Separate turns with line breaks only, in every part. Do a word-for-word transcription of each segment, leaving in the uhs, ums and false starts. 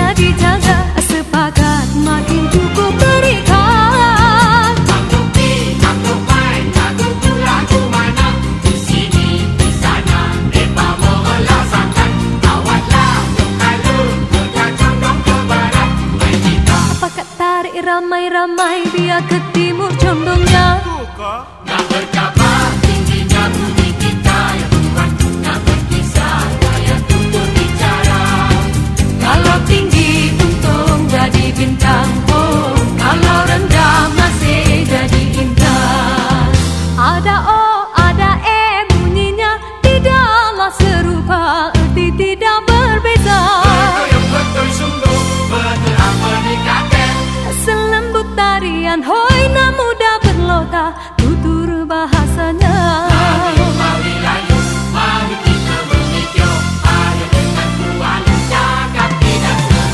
dijaga, sepakat makin cukup berikan.
Aku pi, aku main, aku pula aku mana, di sini, di sana, mereka melaksanakan. Awatlah berkalung, berkacang ke barat, main kita.
Pakat tarik ramai-ramai, biar ke timur condongnya.
Nak berkabar tingginya bumi kita ya Tuhan, nak berkisah daya tutur bicara.
Kalau tinggi untung jadi bintang, oh, kalau rendah masih jadi intan. Ada O, ada E bunyinya, tidaklah serupa, erti tidak berbeza.
Betul yang betul sungguh, betul apa dikatakan.
Selembut tarian, hoi nak muda berlota, tutur bahasanya.
Mari, mari layu, mari kita berhijau, ayo dengan kuat cakap tidak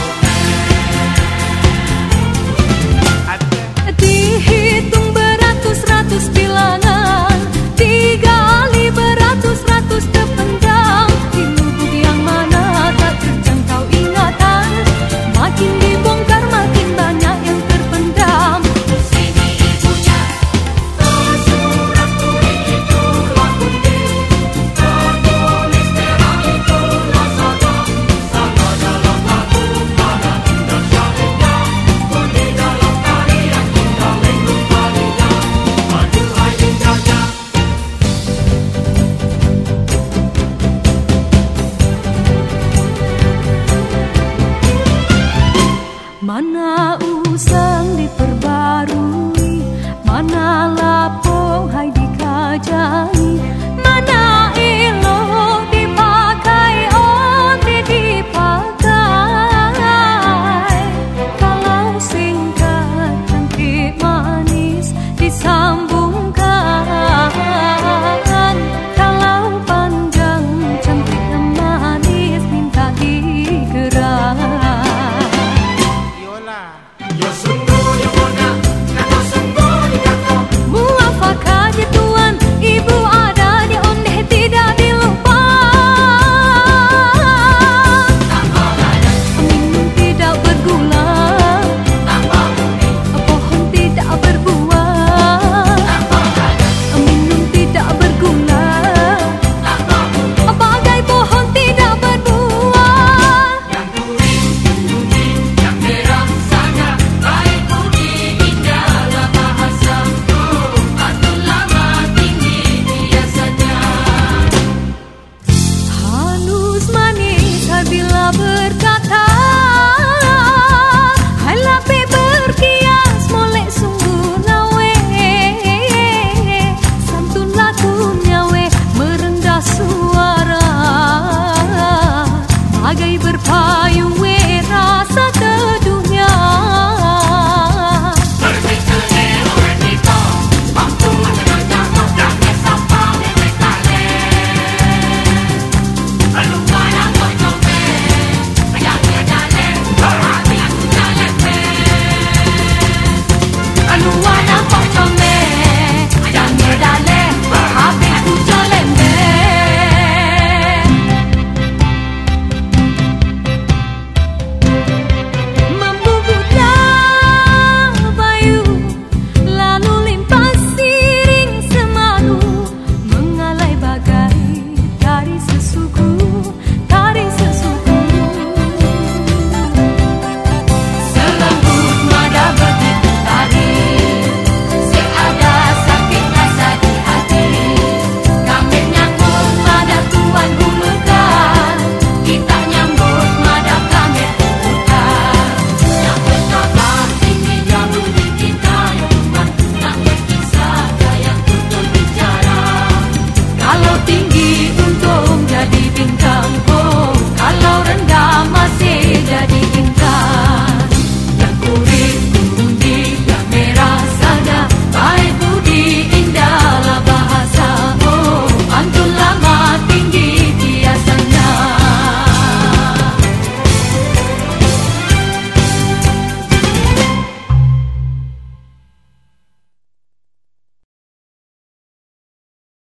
serupa.
Dihitung beratus-ratus bilangan, digali beratus-ratus terpendam. Di lubuk yang mana tak terjangkau ingatan, makin dibongkar makin banyak yang terpendam.
Di sini ibunya, tersurat tulis itulah kunci, tertulis terang itulah sada. Sada dalam lagu pada indah syahidnya, kunci dalam tarian indah lengkung parinya. Aduhai indahnya.
Mana usang diperbarui, mana lapong hai dikajai.